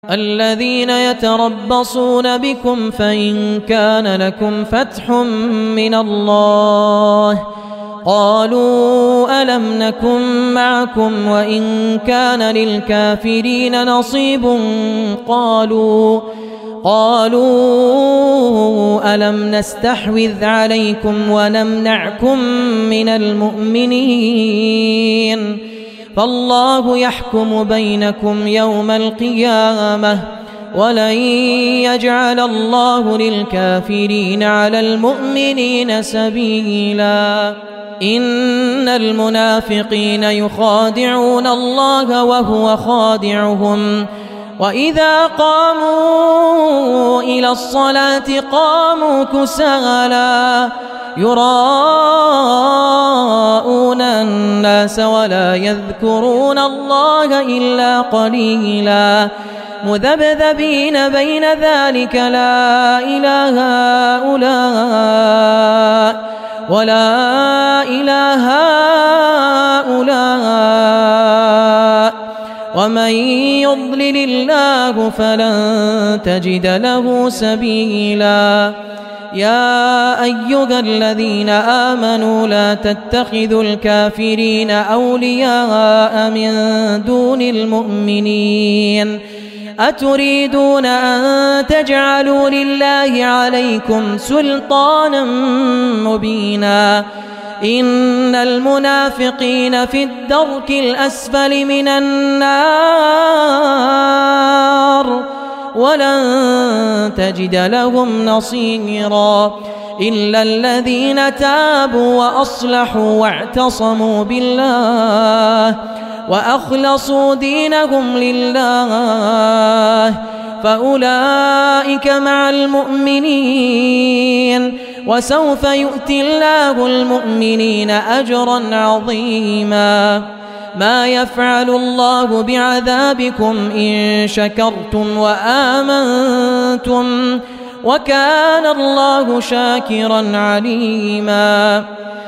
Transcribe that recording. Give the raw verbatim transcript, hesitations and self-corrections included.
الذين يتربصون بكم فإن كان لكم فتح من الله قالوا ألم نكن معكم وإن كان للكافرين نصيب قالوا قالوا ألم نستحوذ عليكم ونمنعكم من المؤمنين فالله يحكم بينكم يوم القيامة ولن يجعل الله للكافرين على المؤمنين سبيلا إن المنافقين يخادعون الله وهو خادعهم وإذا قاموا إلى الصلاة قاموا كسالى يراءون الناس ولا يذكرون الله إلا قليلا مذبذبين بين ذلك لا إله هؤلاء ولا إله هؤلاء ومن يضلل الله فلن تجد له سبيلا يا أيها الذين آمنوا لا تتخذوا الكافرين أولياء من دون المؤمنين أتريدون أن تجعلوا لله عليكم سلطانا مبينا إن المنافقين في الدرك الأسفل من النار ولن تجد لهم نصيرا إلا الذين تابوا وأصلحوا واعتصموا بالله وأخلصوا دينهم لله فأولئك مع المؤمنين وسوف يؤتي الله المؤمنين أجرا عظيما ما يفعل الله بعذابكم إن شكرتم وآمنتم وكان الله شاكرا عليما